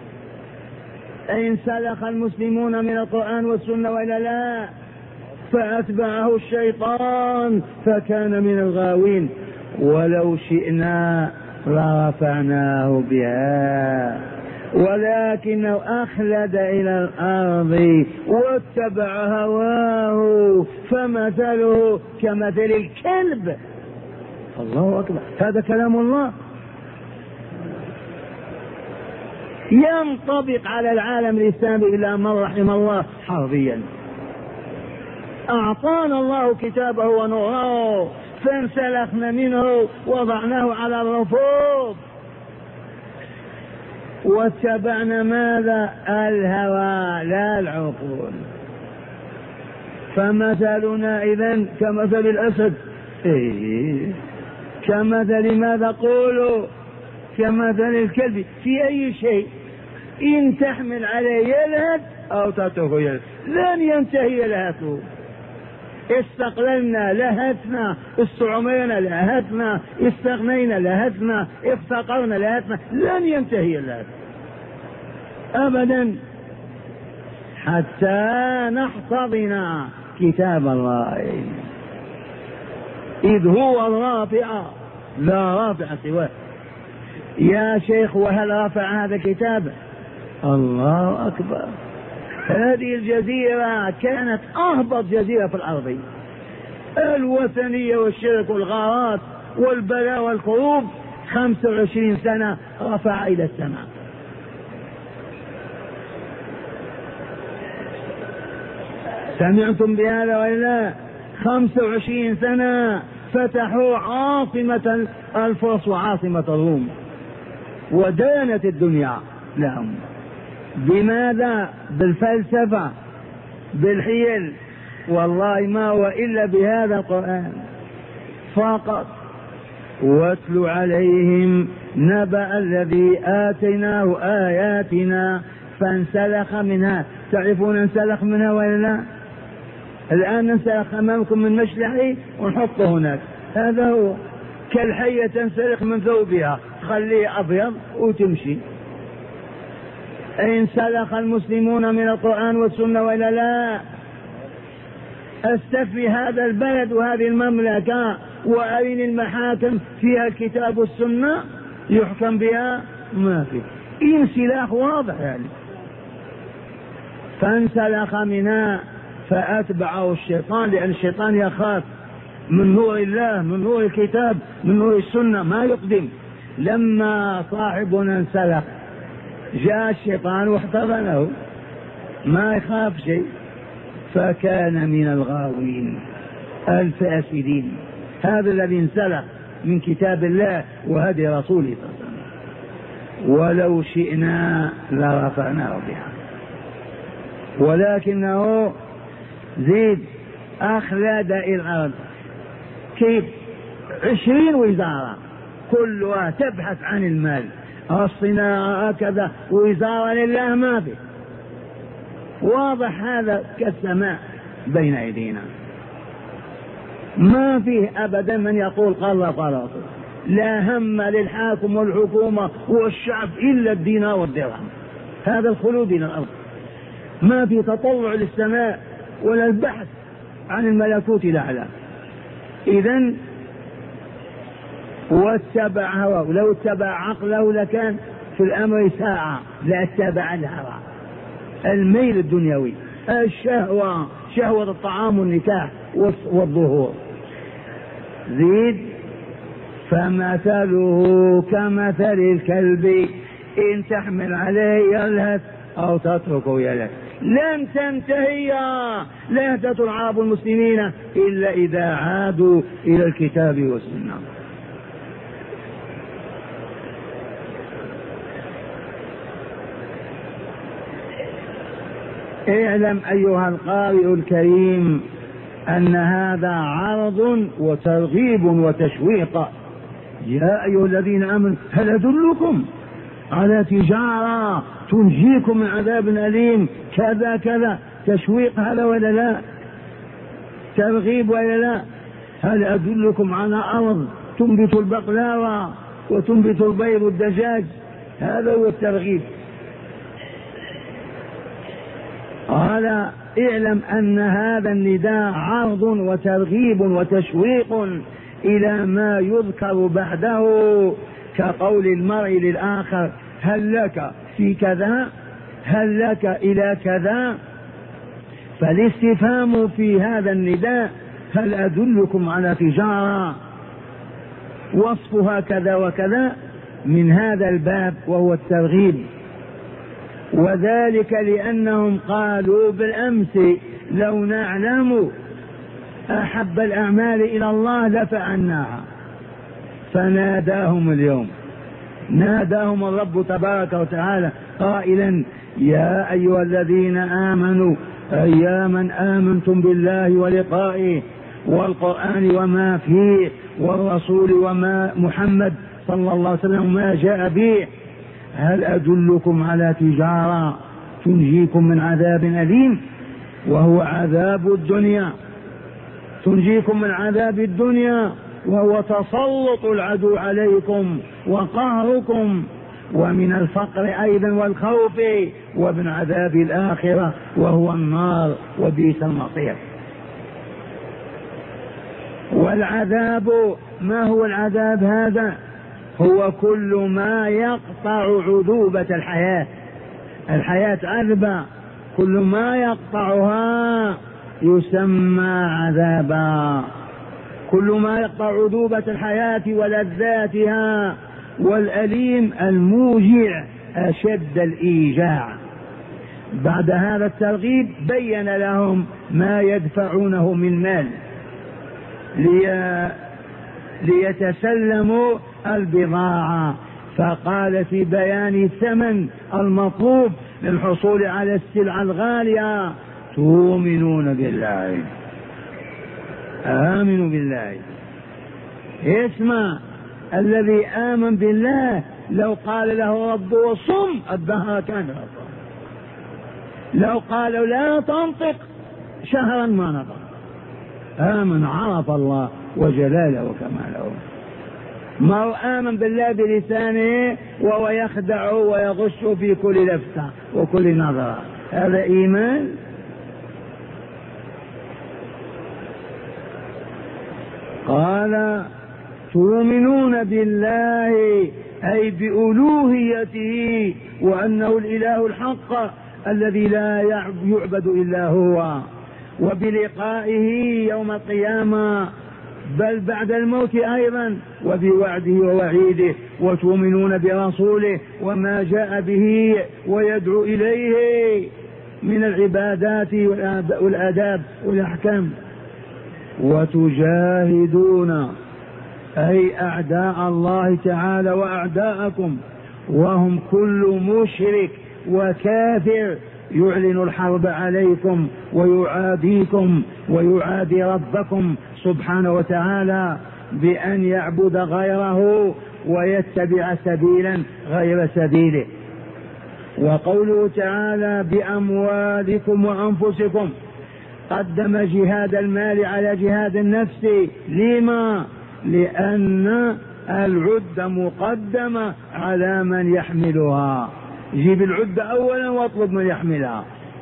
انسلخ المسلمون من القرآن والسنة ولا لا؟ فأتبعه الشيطان فكان من الغاوين. ولو شئنا لرفعناه بها ولكنه أخلد إلى الأرض واتبع هواه فمثله كمثل الكلب. الله أكبر، هذا كلام الله ينطبق على العالم الإسلامي إلا من رحم الله حرفيا. أعطانا الله كتابه ونوره فانسلخنا منه وضعناه على الرفوف واتبعنا ماذا؟ الهوى لا العقول. فمثلنا إذن كمثل الأسد، كمثل ماذا؟ قولوا كمثل الكلب في أي شيء، إن تحمل عليه يلهث أو تتركه يلهث لن ينتهي يلهثه. استقللنا لهثنا، استعمينا لهثنا، استغنينا لهثنا، افتقرنا لهثنا، لن ينتهي اللهث أبدا حتى نحتضن كتاب الله، إذ هو الرافع لا رافع سواه. يا شيخ وهل رافع هذا الكتاب؟ الله أكبر. هذه الجزيرة كانت أهبط جزيرة في الأرض، الوثنية والشرك والغارات والبلاء والكروب، 25 سنة رفع إلى السماء. سمعتم بهذا ولا؟ 25 سنة فتحوا عاصمة الفرس وعاصمة الروم ودانت الدنيا لهم. بماذا؟ بالفلسفة، بالحيل. والله ما هو إلا بهذا القرآن فقط. واتل عليهم نبأ الذي آتيناه آياتنا فانسلخ منها. تعرفون انسلخ منها ولا لا؟ الآن ننسلخ أمامكم من مشلحي ونحطه هناك، هذا هو كالحية تنسلخ من ثوبها، خليه أبيض وتمشي. انسلخ المسلمون من القرآن والسنة ولا لا؟ استفي هذا البلد وهذه المملكة وأين المحاكم فيها الكتاب والسنة يحكم بها؟ ما في، انسلاخ واضح يعني. فانسلخ منها فأتبعه الشيطان، لأن الشيطان يخاف من نور الله، من نور الكتاب، من نور السنة، ما يقدم. لما صاحبنا انسلخ جاء الشيطان واحتضنه، ما يخاف شيء، فكان من الغاوين الفاسدين. هذا الذي انسلخ من كتاب الله وهدي رسوله صلى الله عليه وسلم. ولو شئنا لرفعناه بها ولكنه زيد أخلد إلى الأرض. كيف؟ 20 وزارة كلها تبحث عن المال، الصناعة كذا، وزارة لله ما في. واضح هذا كالسماء بين أيدينا، ما فيه أبدا من يقول قال الله قال رسول. لا هم للحاكم والحكومة والشعب إلا الدينار والدرهم، هذا الخلود إلى الأرض. ما في تطلع للسماء ولا البحث عن الملكوت الأعلى. إذن واتبع هواه، لو اتبع عقله لكان في الأمر ساعة، لا اتبع الهوى، الميل الدنيوي، الشهوة، شهوة الطعام والنكاح والظهور. زيد فمثله كمثل الكلب إن تحمل عليه يلهث أو تتركه يلهث. لن تنتهي لهثة العرب المسلمين إلا إذا عادوا إلى الكتاب والسنة. اعلم أيها القارئ الكريم أن هذا عرض وترغيب وتشويق. يا أيها الذين آمنوا هل أدلكم على تجارة تنجيكم من عذاب أليم كذا كذا، تشويق هذا ولا لا؟ ترغيب ولا لا؟ هل أدلكم على أرض تنبت البقلاوة وتنبت البيض والدجاج؟ هذا هو الترغيب. قال اعلم أن هذا النداء عرض وترغيب وتشويق إلى ما يذكر بعده، كقول المرء للآخر هل لك في كذا، هل لك إلى كذا. فالاستفهام في هذا النداء هل أدلكم على تجارة وصفها كذا وكذا من هذا الباب وهو الترغيب. وذلك لأنهم قالوا بالأمس لو نعلم أحب الأعمال إلى الله لفعلناها، فناداهم اليوم، ناداهم الرب تبارك وتعالى قائلا يا أيها الذين آمنوا أياما آمنتم بالله ولقائه والقرآن وما فيه والرسول وما محمد صلى الله عليه وسلم ما جاء به، هل أدلكم على تجارة تنجيكم من عذاب أليم وهو عذاب الدنيا، تنجيكم من عذاب الدنيا وهو تسلط العدو عليكم وقهركم، ومن الفقر أيضا والخوف، ومن عذاب الآخرة وهو النار وبئس المصير. والعذاب ما هو العذاب هذا؟ هو كل ما يقطع عذوبة الحياة. الحياة عذبة، كل ما يقطعها يسمى عذابا، كل ما يقطع عذوبة الحياة ولذاتها والأليم الموجع أشد الإيجاع. بعد هذا الترغيب بين لهم ما يدفعونه من مال ليتسلموا البضاعة، فقال في بيان الثمن المطلوب للحصول على السلعة الغالية تؤمنون بالله، آمنوا بالله. اسمع، الذي آمن بالله لو قال له ربه صم الدهر كان ربه، لو قالوا لا تنطق شهرا ما نطق. آمن، عرف الله وجلاله وكماله. ما هو آمن بالله بلسانه وهو يخدع ويغش في كل لفتة وكل نظرة، هذا إيمان؟ قال تؤمنون بالله أي بألوهيته وأنه الإله الحق الذي لا يعبد إلا هو، وبلقائه يوم القيامة بل بعد الموت أيضا، وبوعده ووعيده، وتؤمنون برسوله وما جاء به ويدعو إليه من العبادات والآداب والأحكام. وتجاهدون أي أعداء الله تعالى وأعداءكم، وهم كل مشرك وكافر يعلن الحرب عليكم ويعاديكم ويعادي ربكم سبحانه وتعالى بأن يعبد غيره ويتبع سبيلا غير سبيله. وقوله تعالى بأموالكم وأنفسكم قدم جهاد المال على جهاد النفس. لما؟ لأن العدة مقدمة على من يحملها، جيب العدة أولا واطلب من يحملها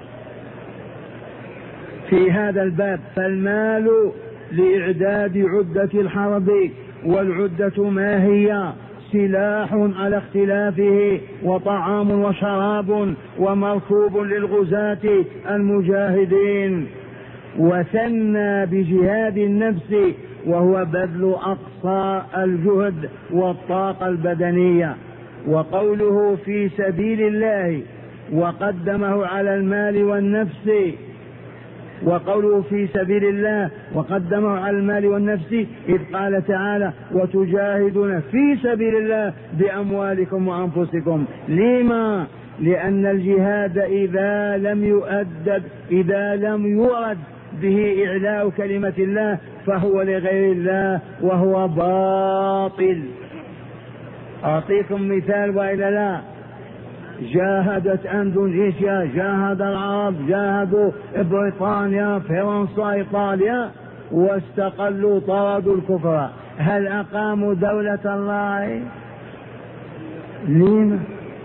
في هذا الباب. فالمال لإعداد عدة الحرب، والعدة ما هي؟ سلاح على اختلافه، وطعام وشراب ومركوب للغزاة المجاهدين. وثنى بجهاد النفس وهو بذل أقصى الجهد والطاقة البدنية. وقوله في سبيل الله وقدمه على المال والنفس، وقوله في سبيل الله وقدمه على المال والنفس إذ قال تعالى وتجاهدون في سبيل الله بأموالكم وأنفسكم. لما؟ لأن الجهاد إذا لم يرد به إعلاء كلمة الله فهو لغير الله وهو باطل. أعطيكم مثال وإلا لا؟ جاهدت أندونيسيا، جاهد العرب، جاهدوا بريطانيا، فرنسا، إيطاليا، واستقلوا طردوا الكفر. هل أقاموا دولة الله؟ لما؟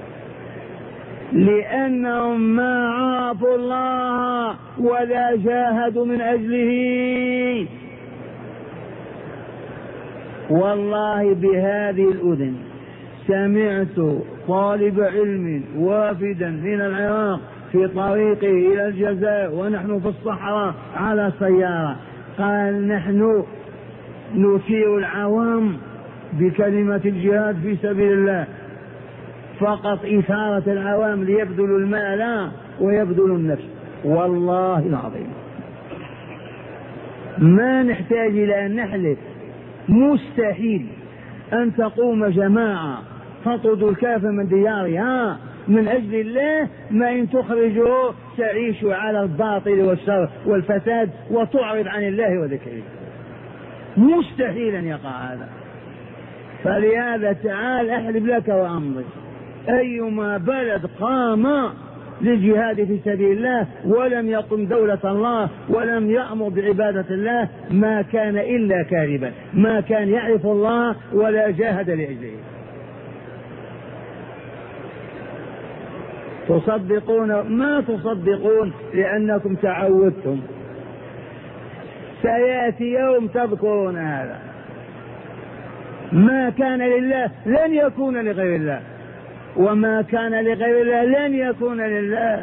لأنهم ما عرفوا الله ولا جاهدوا من أجله. والله بهذه الأذن سمعت طالب علم وافدا من العراق في طريقه إلى الجزائر ونحن في الصحراء على سيارة، قال نحن نثير العوام بكلمة الجهاد في سبيل الله، فقط إثارة العوام ليبذلوا المال ويبذلوا النفس. والله العظيم ما نحتاج إلى أن نحلف، مستحيل أن تقوم جماعة تطرد الكافر من ديارها من أجل الله، ما إن تخرجه تعيش على الباطل والشر والفساد وتعرض عن الله وذكره. مستحيل أن يقع هذا. فلهذا تعال أحلف لك وأمضي، أيما بلد قام للجهاد في سبيل الله ولم يقم دولة الله ولم يأمر بعبادة الله ما كان إلا كاذبا، ما كان يعرف الله ولا جاهد لأجله. تصدقون؟ ما تصدقون لأنكم تعودتم. سيأتي يوم تذكرون هذا. ما كان لله لن يكون لغير الله، وما كان لغير الله لن يكون لله.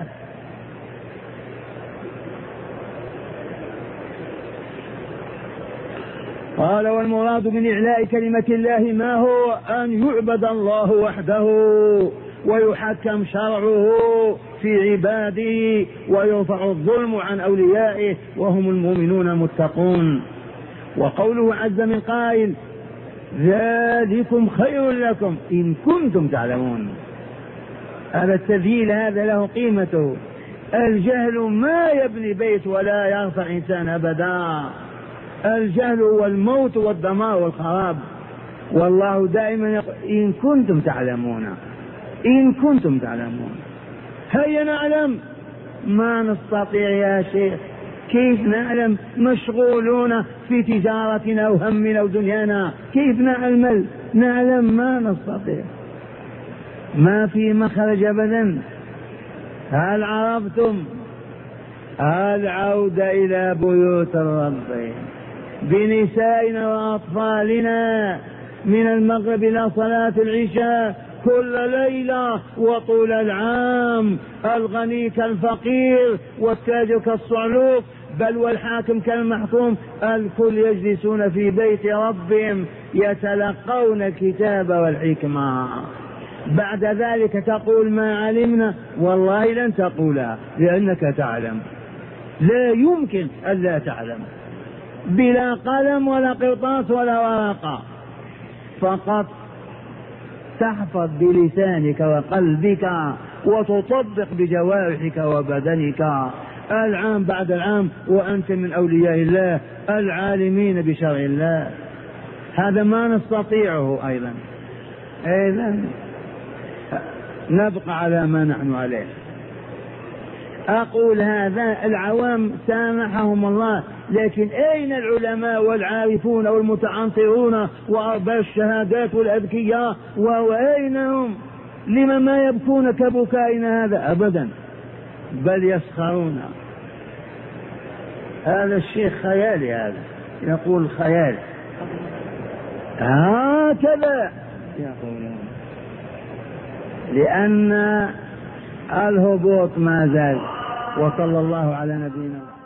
قال والمراد من إعلاء كلمة الله ما هو؟ أن يعبد الله وحده ويحكم شرعه في عباده ويرفع الظلم عن أوليائه وهم المؤمنون المتقون. وقوله عز من قائل ذلكم خير لكم إن كنتم تعلمون. هذا التذييل هذا له قيمته. الجهل ما يبني بيت ولا يرفع إنسان أبدا. الجهل هو الموت والدمار والخراب. والله دائما يقول إن كنتم تعلمون، إن كنتم تعلمون. هيا نعلم. ما نستطيع يا شيخ. كيف نعلم؟ مشغولون في تجارتنا وهمنا ودنيانا، كيف نعلم؟ ما نستطيع. ما في مخرج أبدا. هل عرفتم؟ العودة إلى بيوت الرب بنسائنا وأطفالنا من المغرب إلى صلاة العشاء كل ليلة وطول العام، الغني كالفقير والتاجر كالصعلوك، بل والحاكم كالمحكوم، الكل يجلسون في بيت ربهم يتلقون الكتاب والحكمة. بعد ذلك تقول ما علمنا، والله لن تقولها لأنك تعلم. لا يمكن ألا تعلم. بلا قلم ولا قرطاس ولا ورقة، فقط تحفظ بلسانك وقلبك وتطبق بجوارحك وبدنك العام بعد العام، وأنت من أولياء الله العالمين بشرع الله. هذا ما نستطيعه أيضا نبقى على ما نحن عليه. أقول هذا العوام سامحهم الله، لكن أين العلماء والعارفون والمتعنطرون وأرباب الشهادات والأذكياء وأين هم؟ لما ما يبكون كبكائنا هذا؟ أبدا، بل يسخرون. هذا الشيخ خيالي، هذا يقول خيال هكذا يقولون، لأن الهبوط ما زال. وصلى الله على نبينا